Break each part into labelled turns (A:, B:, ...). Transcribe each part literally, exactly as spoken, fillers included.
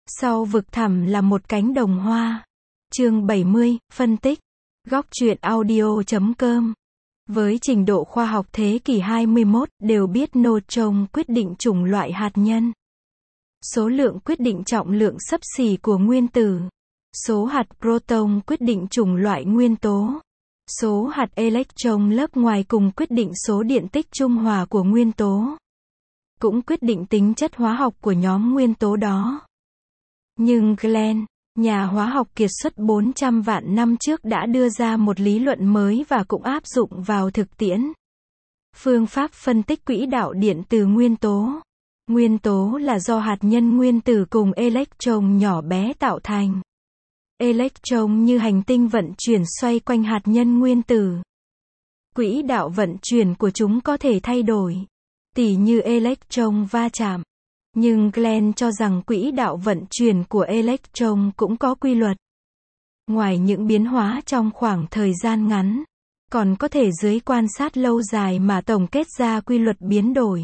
A: Sau vực thẳm là một cánh đồng hoa. Chương bảy mươi, phân tích. Góc truyện audio chấm com. Với trình độ khoa học thế kỷ hai mươi mốt, đều biết neutron quyết định chủng loại hạt nhân. Số lượng quyết định trọng lượng xấp xỉ của nguyên tử. Số hạt proton quyết định chủng loại nguyên tố. Số hạt electron lớp ngoài cùng quyết định số điện tích trung hòa của nguyên tố. Cũng quyết định tính chất hóa học của nhóm nguyên tố đó. Nhưng Glenn, nhà hóa học kiệt xuất bốn trăm vạn năm trước đã đưa ra một lý luận mới và cũng áp dụng vào thực tiễn. Phương pháp phân tích quỹ đạo điện từ nguyên tố. Nguyên tố là do hạt nhân nguyên tử cùng electron nhỏ bé tạo thành. Electron như hành tinh vận chuyển xoay quanh hạt nhân nguyên tử. Quỹ đạo vận chuyển của chúng có thể thay đổi, tỉ như electron va chạm. Nhưng Glenn cho rằng quỹ đạo vận chuyển của electron cũng có quy luật. Ngoài những biến hóa trong khoảng thời gian ngắn, còn có thể dưới quan sát lâu dài mà tổng kết ra quy luật biến đổi.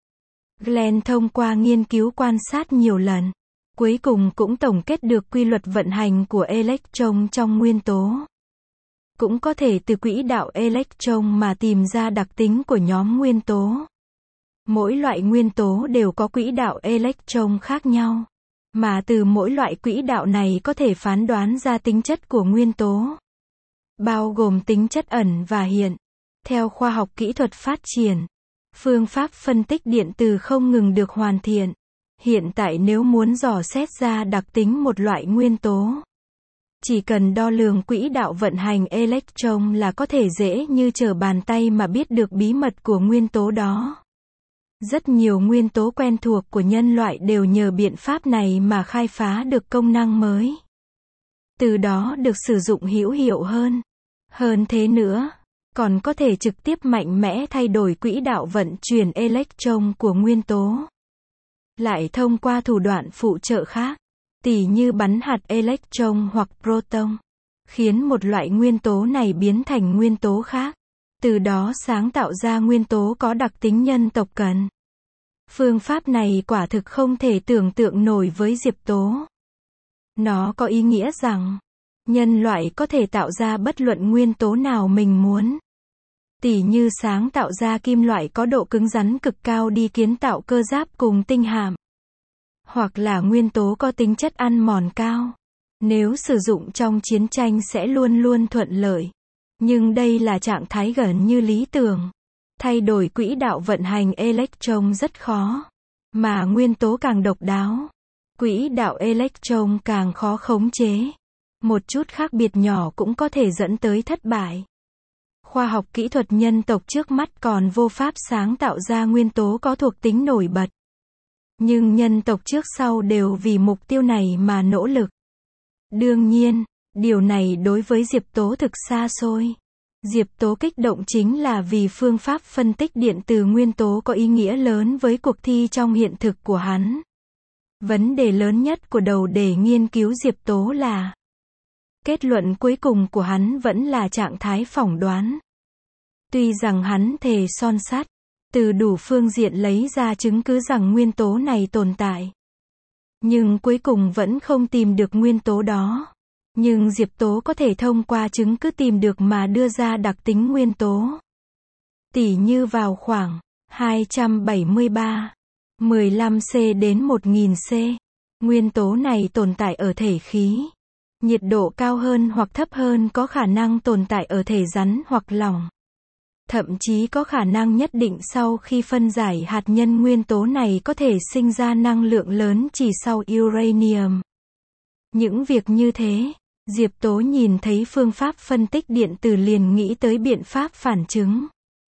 A: Glenn thông qua nghiên cứu quan sát nhiều lần, cuối cùng cũng tổng kết được quy luật vận hành của electron trong nguyên tố. Cũng có thể từ quỹ đạo electron mà tìm ra đặc tính của nhóm nguyên tố. Mỗi loại nguyên tố đều có quỹ đạo electron khác nhau, mà từ mỗi loại quỹ đạo này có thể phán đoán ra tính chất của nguyên tố, bao gồm tính chất ẩn và hiện. Theo khoa học kỹ thuật phát triển, phương pháp phân tích điện từ không ngừng được hoàn thiện. Hiện tại nếu muốn dò xét ra đặc tính một loại nguyên tố, chỉ cần đo lường quỹ đạo vận hành electron là có thể dễ như trở bàn tay mà biết được bí mật của nguyên tố đó. Rất nhiều nguyên tố quen thuộc của nhân loại đều nhờ biện pháp này mà khai phá được công năng mới. Từ đó được sử dụng hữu hiệu hơn. Hơn thế nữa, còn có thể trực tiếp mạnh mẽ thay đổi quỹ đạo vận chuyển electron của nguyên tố. Lại thông qua thủ đoạn phụ trợ khác, tỉ như bắn hạt electron hoặc proton, khiến một loại nguyên tố này biến thành nguyên tố khác. Từ đó sáng tạo ra nguyên tố có đặc tính nhân tộc cần. Phương pháp này quả thực không thể tưởng tượng nổi với diệp tố. Nó có ý nghĩa rằng, nhân loại có thể tạo ra bất luận nguyên tố nào mình muốn. Tỉ như sáng tạo ra kim loại có độ cứng rắn cực cao đi kiến tạo cơ giáp cùng tinh hạm. Hoặc là nguyên tố có tính chất ăn mòn cao. Nếu sử dụng trong chiến tranh sẽ luôn luôn thuận lợi. Nhưng đây là trạng thái gần như lý tưởng. Thay đổi quỹ đạo vận hành electron rất khó. Mà nguyên tố càng độc đáo, quỹ đạo electron càng khó khống chế. Một chút khác biệt nhỏ cũng có thể dẫn tới thất bại. Khoa học kỹ thuật nhân tộc trước mắt còn vô pháp sáng tạo ra nguyên tố có thuộc tính nổi bật. Nhưng nhân tộc trước sau đều vì mục tiêu này mà nỗ lực. Đương nhiên, điều này đối với diệp tố thực xa xôi. Diệp tố kích động chính là vì phương pháp phân tích điện từ nguyên tố có ý nghĩa lớn với cuộc thi trong hiện thực của hắn. Vấn đề lớn nhất của đầu đề nghiên cứu diệp tố là, kết luận cuối cùng của hắn vẫn là trạng thái phỏng đoán. Tuy rằng hắn thề son sắt, từ đủ phương diện lấy ra chứng cứ rằng nguyên tố này tồn tại. Nhưng cuối cùng vẫn không tìm được nguyên tố đó. Nhưng diệp tố có thể thông qua chứng cứ tìm được mà đưa ra đặc tính nguyên tố. Tỉ như vào khoảng hai trăm bảy mươi ba, mười lăm C đến một nghìn C, nguyên tố này tồn tại ở thể khí. Nhiệt độ cao hơn hoặc thấp hơn có khả năng tồn tại ở thể rắn hoặc lỏng. Thậm chí có khả năng nhất định sau khi phân giải hạt nhân nguyên tố này có thể sinh ra năng lượng lớn chỉ sau uranium. Những việc như thế, diệp tố nhìn thấy phương pháp phân tích điện từ liền nghĩ tới biện pháp phản chứng.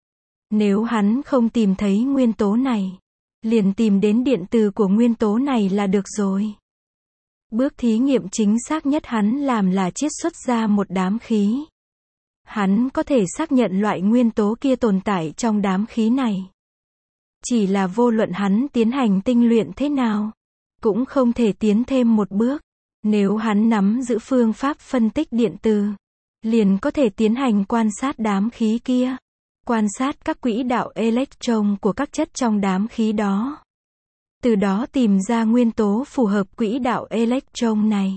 A: Nếu hắn không tìm thấy nguyên tố này, liền tìm đến điện từ của nguyên tố này là được rồi. Bước thí nghiệm chính xác nhất hắn làm là chiết xuất ra một đám khí. Hắn có thể xác nhận loại nguyên tố kia tồn tại trong đám khí này. Chỉ là vô luận hắn tiến hành tinh luyện thế nào, cũng không thể tiến thêm một bước. Nếu hắn nắm giữ phương pháp phân tích điện từ, liền có thể tiến hành quan sát đám khí kia. Quan sát các quỹ đạo electron của các chất trong đám khí đó. từ đó tìm ra nguyên tố phù hợp quỹ đạo electron này.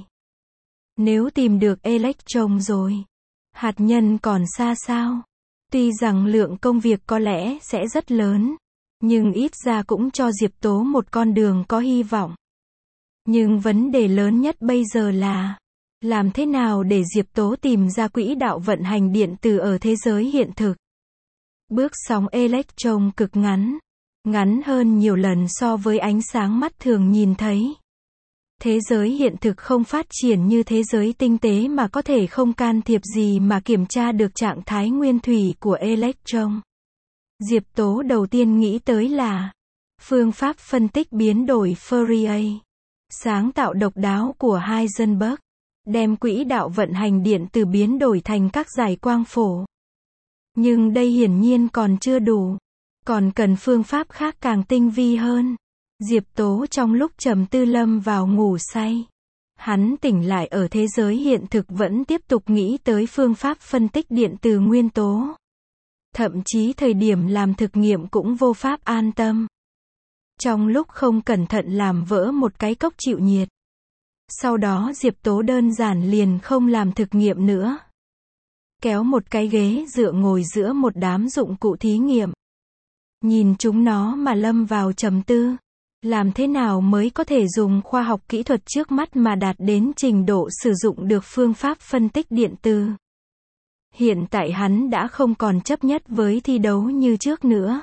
A: Nếu tìm được electron rồi, hạt nhân còn xa sao? Tuy rằng lượng công việc có lẽ sẽ rất lớn, nhưng ít ra cũng cho Diệp Tố một con đường có hy vọng. Nhưng vấn đề lớn nhất bây giờ là, làm thế nào để Diệp Tố tìm ra quỹ đạo vận hành điện từ ở thế giới hiện thực? Bước sóng electron cực ngắn, ngắn hơn nhiều lần so với ánh sáng mắt thường nhìn thấy. Thế giới hiện thực không phát triển như thế giới tinh tế mà có thể không can thiệp gì mà kiểm tra được trạng thái nguyên thủy của electron. Diệp Tố đầu tiên nghĩ tới là phương pháp phân tích biến đổi Fourier, sáng tạo độc đáo của Heisenberg, đem quỹ đạo vận hành điện từ biến đổi thành các dải quang phổ. Nhưng đây hiển nhiên còn chưa đủ, còn cần phương pháp khác càng tinh vi hơn. Diệp Tố trong lúc trầm tư lâm vào ngủ say. Hắn tỉnh lại ở thế giới hiện thực vẫn tiếp tục nghĩ tới phương pháp phân tích điện từ nguyên tố. Thậm chí thời điểm làm thực nghiệm cũng vô pháp an tâm. Trong lúc không cẩn thận làm vỡ một cái cốc chịu nhiệt. Sau đó Diệp Tố đơn giản liền không làm thực nghiệm nữa. Kéo một cái ghế dựa ngồi giữa một đám dụng cụ thí nghiệm. Nhìn chúng nó mà lâm vào trầm tư. Làm thế nào mới có thể dùng khoa học kỹ thuật trước mắt mà đạt đến trình độ sử dụng được phương pháp phân tích điện từ. Hiện tại hắn đã không còn chấp nhất với thi đấu như trước nữa.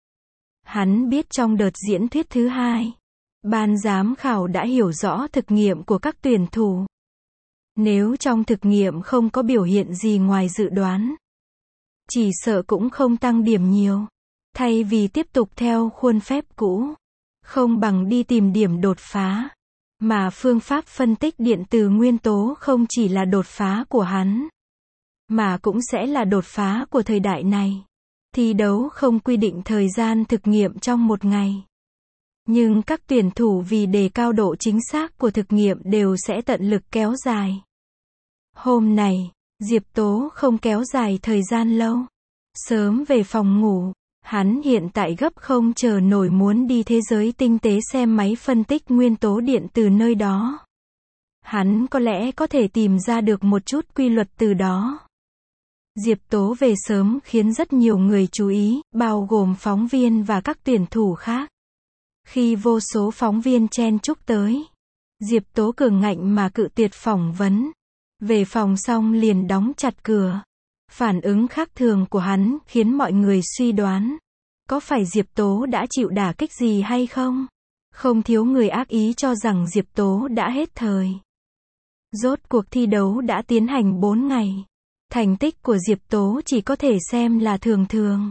A: Hắn biết trong đợt diễn thuyết thứ hai, ban giám khảo đã hiểu rõ thực nghiệm của các tuyển thủ. Nếu trong thực nghiệm không có biểu hiện gì ngoài dự đoán, chỉ sợ cũng không tăng điểm nhiều. Thay vì tiếp tục theo khuôn phép cũ, không bằng đi tìm điểm đột phá. Mà phương pháp phân tích điện từ nguyên tố không chỉ là đột phá của hắn, mà cũng sẽ là đột phá của thời đại này. Thi đấu không quy định thời gian thực nghiệm trong một ngày. Nhưng các tuyển thủ vì đề cao độ chính xác của thực nghiệm đều sẽ tận lực kéo dài. Hôm này, Diệp Tố không kéo dài thời gian lâu. Sớm về phòng ngủ, hắn hiện tại gấp không chờ nổi muốn đi thế giới tinh tế xem máy phân tích nguyên tố điện từ nơi đó. Hắn có lẽ có thể tìm ra được một chút quy luật từ đó. Diệp Tố về sớm khiến rất nhiều người chú ý, bao gồm phóng viên và các tuyển thủ khác. Khi vô số phóng viên chen chúc tới, Diệp Tố cường ngạnh mà cự tuyệt phỏng vấn. Về phòng xong liền đóng chặt cửa. Phản ứng khác thường của hắn khiến mọi người suy đoán, có phải Diệp Tố đã chịu đả kích gì hay không? Không thiếu người ác ý cho rằng Diệp Tố đã hết thời. Rốt cuộc thi đấu đã tiến hành bốn ngày. Thành tích của Diệp Tố chỉ có thể xem là thường thường.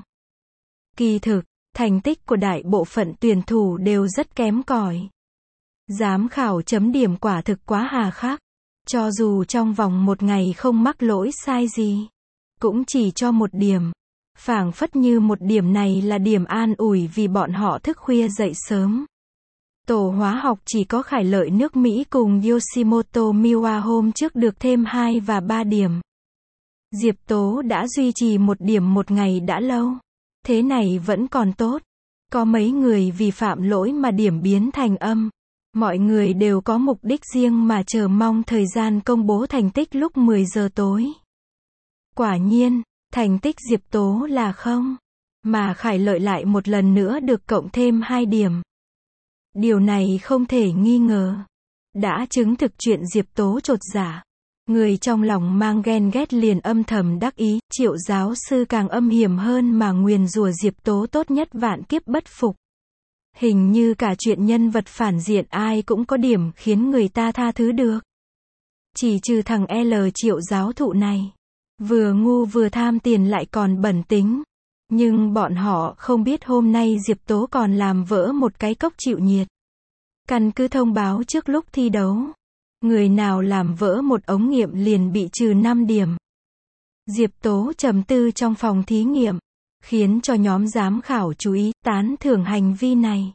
A: Kỳ thực, thành tích của đại bộ phận tuyển thủ đều rất kém cỏi. Giám khảo chấm điểm quả thực quá hà khắc. Cho dù trong vòng một ngày không mắc lỗi sai gì, cũng chỉ cho một điểm. Phảng phất như một điểm này là điểm an ủi vì bọn họ thức khuya dậy sớm. Tổ hóa học chỉ có Khải Lợi nước Mỹ cùng Yoshimoto Miwa hôm trước được thêm hai và ba điểm. Diệp Tố đã duy trì một điểm một ngày đã lâu. Thế này vẫn còn tốt. Có mấy người vì phạm lỗi mà điểm biến thành âm. Mọi người đều có mục đích riêng mà chờ mong thời gian công bố thành tích lúc mười giờ tối. Quả nhiên, thành tích Diệp Tố là không. Mà Khải Lợi lại một lần nữa được cộng thêm hai điểm. Điều này không thể nghi ngờ. Đã chứng thực chuyện Diệp Tố chột dạ. Người trong lòng mang ghen ghét liền âm thầm đắc ý, Triệu giáo sư càng âm hiểm hơn mà nguyền rủa Diệp Tố tốt nhất vạn kiếp bất phục. Hình như cả chuyện nhân vật phản diện ai cũng có điểm khiến người ta tha thứ được. Chỉ trừ thằng L Triệu giáo thụ này. Vừa ngu vừa tham tiền lại còn bẩn tính. Nhưng bọn họ không biết hôm nay Diệp Tố còn làm vỡ một cái cốc chịu nhiệt. Căn cứ thông báo trước lúc thi đấu. Người nào làm vỡ một ống nghiệm liền bị trừ năm điểm. Diệp Tố trầm tư trong phòng thí nghiệm, khiến cho nhóm giám khảo chú ý, tán thưởng hành vi này.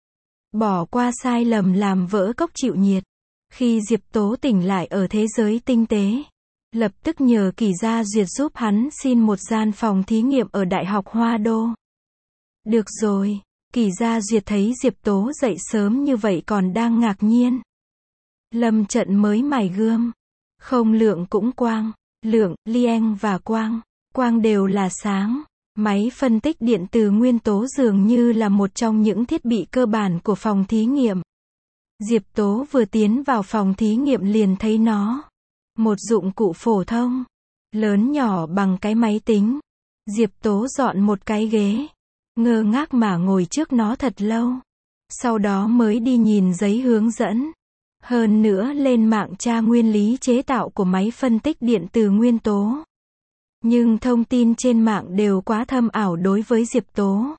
A: Bỏ qua sai lầm làm vỡ cốc chịu nhiệt. Khi Diệp Tố tỉnh lại ở thế giới tinh tế, lập tức nhờ Kỳ Gia Duyệt giúp hắn xin một gian phòng thí nghiệm ở Đại học Hoa Đô. Được rồi, Kỳ Gia Duyệt thấy Diệp Tố dậy sớm như vậy còn đang ngạc nhiên. Lâm Trận mới mài gươm. Không Lượng cũng quang. Lượng, Lieng và quang. Quang đều là sáng. Máy phân tích điện từ nguyên tố dường như là một trong những thiết bị cơ bản của phòng thí nghiệm. Diệp Tố vừa tiến vào phòng thí nghiệm liền thấy nó. Một dụng cụ phổ thông. Lớn nhỏ bằng cái máy tính. Diệp Tố dọn một cái ghế. Ngơ ngác mà ngồi trước nó thật lâu. Sau đó mới đi nhìn giấy hướng dẫn. Hơn nữa lên mạng tra nguyên lý chế tạo của máy phân tích điện từ nguyên tố. Nhưng thông tin trên mạng đều quá thâm ảo đối với Diệp Tố.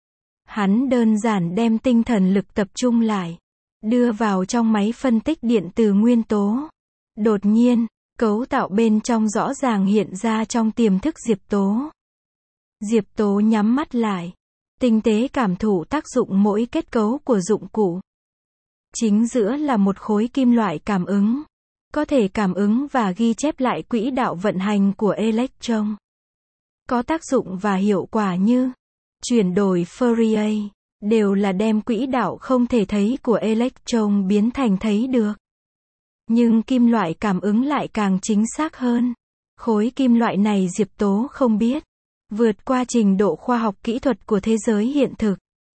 A: Hắn đơn giản đem tinh thần lực tập trung lại. Đưa vào trong máy phân tích điện từ nguyên tố. Đột nhiên, cấu tạo bên trong rõ ràng hiện ra trong tiềm thức Diệp Tố. Diệp Tố nhắm mắt lại. Tinh tế cảm thụ tác dụng mỗi kết cấu của dụng cụ. Chính giữa là một khối kim loại cảm ứng. Có thể cảm ứng và ghi chép lại quỹ đạo vận hành của electron. Có tác dụng và hiệu quả như chuyển đổi Fourier, đều là đem quỹ đạo không thể thấy của electron biến thành thấy được. Nhưng kim loại cảm ứng lại càng chính xác hơn. Khối kim loại này Diệp Tố không biết. Vượt qua trình độ khoa học kỹ thuật của thế giới hiện thực.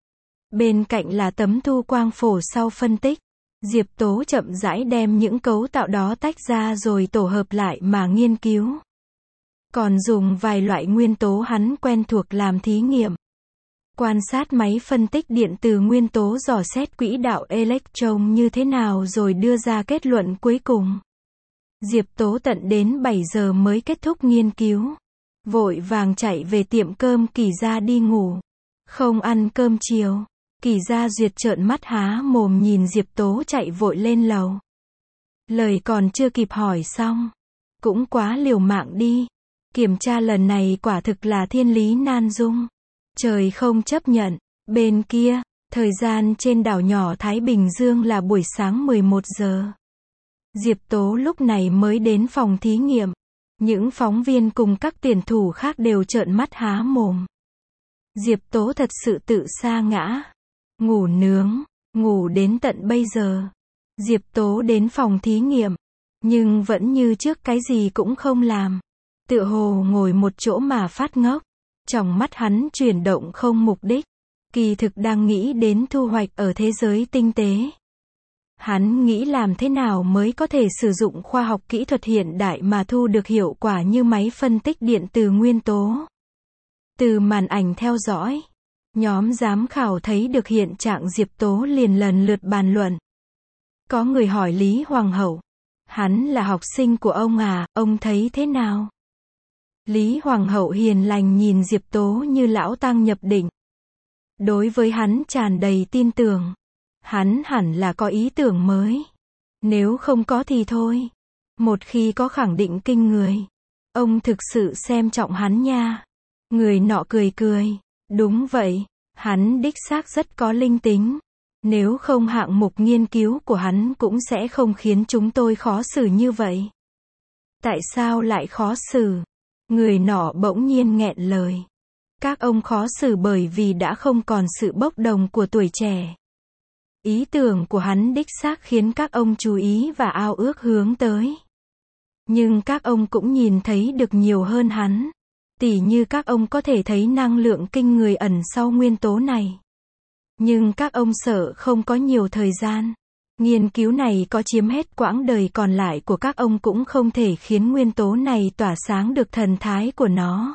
A: Bên cạnh là tấm thu quang phổ sau phân tích. Diệp Tố chậm rãi đem những cấu tạo đó tách ra rồi tổ hợp lại mà nghiên cứu. Còn dùng vài loại nguyên tố hắn quen thuộc làm thí nghiệm. Quan sát máy phân tích điện từ nguyên tố dò xét quỹ đạo electron như thế nào rồi đưa ra kết luận cuối cùng. Diệp Tố tận đến bảy giờ mới kết thúc nghiên cứu. Vội vàng chạy về tiệm cơm Kỳ Gia đi ngủ. Không ăn cơm chiều. Kỳ Gia Duyệt trợn mắt há mồm nhìn Diệp Tố chạy vội lên lầu. Lời còn chưa kịp hỏi xong. Cũng quá liều mạng đi. Kiểm tra lần này quả thực là thiên lý nan dung. Trời không chấp nhận. Bên kia, thời gian trên đảo nhỏ Thái Bình Dương là buổi sáng mười một giờ. Diệp Tố lúc này mới đến phòng thí nghiệm. Những phóng viên cùng các tuyển thủ khác đều trợn mắt há mồm. Diệp Tố thật sự tự sa ngã. Ngủ nướng, ngủ đến tận bây giờ. Diệp Tố đến phòng thí nghiệm. Nhưng vẫn như trước cái gì cũng không làm. Tựa hồ ngồi một chỗ mà phát ngốc. Trong mắt hắn chuyển động không mục đích. Kỳ thực đang nghĩ đến thu hoạch ở thế giới tinh tế. Hắn nghĩ làm thế nào mới có thể sử dụng khoa học kỹ thuật hiện đại mà thu được hiệu quả như máy phân tích điện từ nguyên tố. Từ màn ảnh theo dõi, nhóm giám khảo thấy được hiện trạng Diệp Tố liền lần lượt bàn luận. Có người hỏi Lý Hoàng hậu. Hắn là học sinh của ông à, ông thấy thế nào? Lý Hoàng hậu hiền lành nhìn Diệp Tố như lão tăng nhập định. Đối với hắn tràn đầy tin tưởng. Hắn hẳn là có ý tưởng mới. Nếu không có thì thôi. Một khi có khẳng định kinh người. Ông thực sự xem trọng hắn nha. Người nọ cười cười. Đúng vậy. Hắn đích xác rất có linh tính. Nếu không hạng mục nghiên cứu của hắn cũng sẽ không khiến chúng tôi khó xử như vậy. Tại sao lại khó xử? Người nọ bỗng nhiên nghẹn lời. Các ông khó xử bởi vì đã không còn sự bốc đồng của tuổi trẻ. Ý tưởng của hắn đích xác khiến các ông chú ý và ao ước hướng tới. Nhưng các ông cũng nhìn thấy được nhiều hơn hắn. Tỉ như các ông có thể thấy năng lượng kinh người ẩn sau nguyên tố này. Nhưng các ông sợ không có nhiều thời gian. Nghiên cứu này có chiếm hết quãng đời còn lại của các ông cũng không thể khiến nguyên tố này tỏa sáng được thần thái của nó.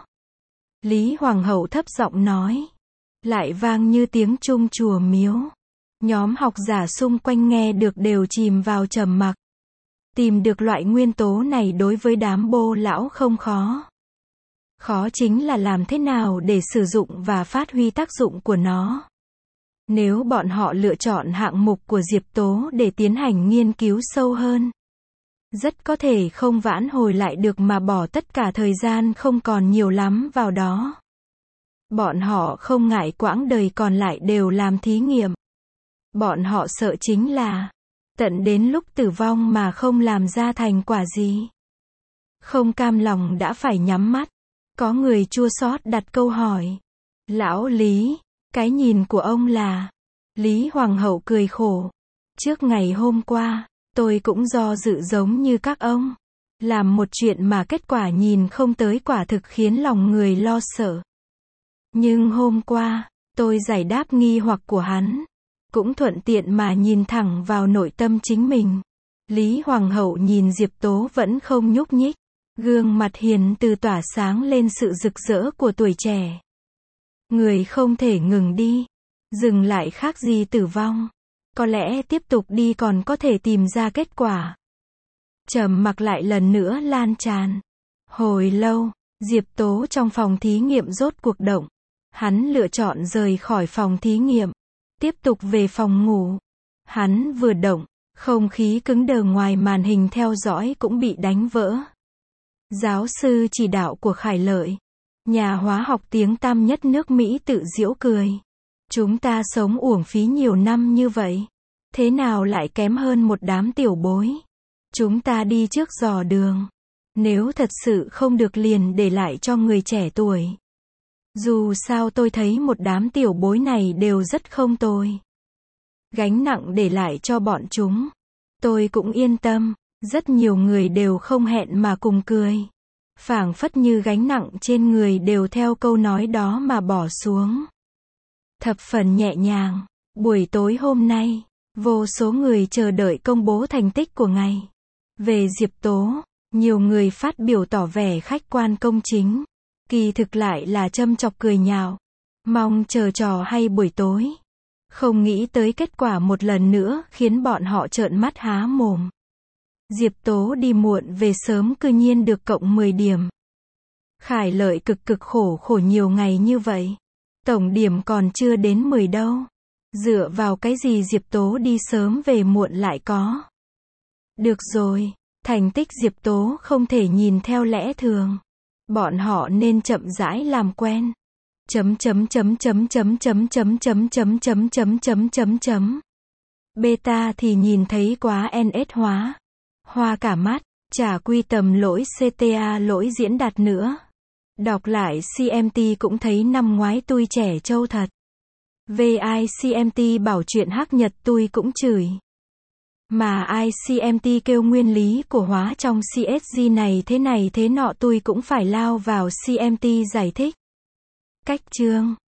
A: Lý Hoàng hậu thấp giọng nói. Lại vang như tiếng chuông chùa miếu. Nhóm học giả xung quanh nghe được đều chìm vào trầm mặc. Tìm được loại nguyên tố này đối với đám bô lão không khó. Khó chính là làm thế nào để sử dụng và phát huy tác dụng của nó. Nếu bọn họ lựa chọn hạng mục của Diệp Tố để tiến hành nghiên cứu sâu hơn, rất có thể không vãn hồi lại được mà bỏ tất cả thời gian không còn nhiều lắm vào đó. Bọn họ không ngại quãng đời còn lại đều làm thí nghiệm. Bọn họ sợ chính là tận đến lúc tử vong mà không làm ra thành quả gì. Không cam lòng đã phải nhắm mắt. Có người chua xót đặt câu hỏi. Lão Lý, Cái nhìn của ông là... Lý Hoàng hậu cười khổ. Trước ngày hôm qua, tôi cũng do dự giống như các ông. Làm một chuyện mà kết quả nhìn không tới quả thực khiến lòng người lo sợ. Nhưng hôm qua, tôi giải đáp nghi hoặc của hắn. Cũng thuận tiện mà nhìn thẳng vào nội tâm chính mình. Lý Hoàng hậu nhìn Diệp Tố vẫn không nhúc nhích. Gương mặt hiền từ tỏa sáng lên sự rực rỡ của tuổi trẻ. Người không thể ngừng đi. Dừng lại khác gì tử vong. Có lẽ tiếp tục đi còn có thể tìm ra kết quả. Trầm mặc lại lần nữa lan tràn. Hồi lâu, Diệp Tố trong phòng thí nghiệm rốt cuộc động. Hắn lựa chọn rời khỏi phòng thí nghiệm. Tiếp tục về phòng ngủ. Hắn vừa động, không khí cứng đờ ngoài màn hình theo dõi cũng bị đánh vỡ. Giáo sư chỉ đạo của Khải Lợi, nhà hóa học tiếng tăm nhất nước Mỹ tự giễu cười. Chúng ta sống uổng phí nhiều năm như vậy. Thế nào lại kém hơn một đám tiểu bối? Chúng ta đi trước dò đường. Nếu thật sự không được liền để lại cho người trẻ tuổi. Dù sao tôi thấy một đám tiểu bối này đều rất không tồi. Gánh nặng để lại cho bọn chúng. Tôi cũng yên tâm. Rất nhiều người đều không hẹn mà cùng cười. Phảng phất như gánh nặng trên người đều theo câu nói đó mà bỏ xuống. Thập phần nhẹ nhàng. Buổi tối hôm nay, vô số người chờ đợi công bố thành tích của ngày. Về Diệp Tố, nhiều người phát biểu tỏ vẻ khách quan công chính. Kỳ thực lại là châm chọc cười nhạo. Mong chờ trò hay buổi tối. Không nghĩ tới kết quả một lần nữa khiến bọn họ trợn mắt há mồm. Diệp Tố đi muộn về sớm cư nhiên được cộng mười điểm. Khải Lợi cực cực khổ khổ nhiều ngày như vậy. Tổng điểm còn chưa đến mười đâu. Dựa vào cái gì Diệp Tố đi sớm về muộn lại có. Được rồi, thành tích Diệp Tố không thể nhìn theo lẽ thường. Bọn họ nên chậm rãi làm quen. Chấm chấm chấm chấm chấm chấm chấm chấm chấm chấm chấm chấm chấm chấm. Beta thì nhìn thấy quá en ét hóa. Hoa cả mắt, chả quy tầm lỗi xê tê a lỗi diễn đạt nữa. Đọc lại xê em tê cũng thấy năm ngoái tui trẻ trâu thật. Về i xê em tê bảo chuyện hắc nhật tui cũng chửi. Mà i xê em tê kêu nguyên lý của hóa trong xê ét giê này thế này thế nọ tui cũng phải lao vào xê em tê giải thích. Cách chương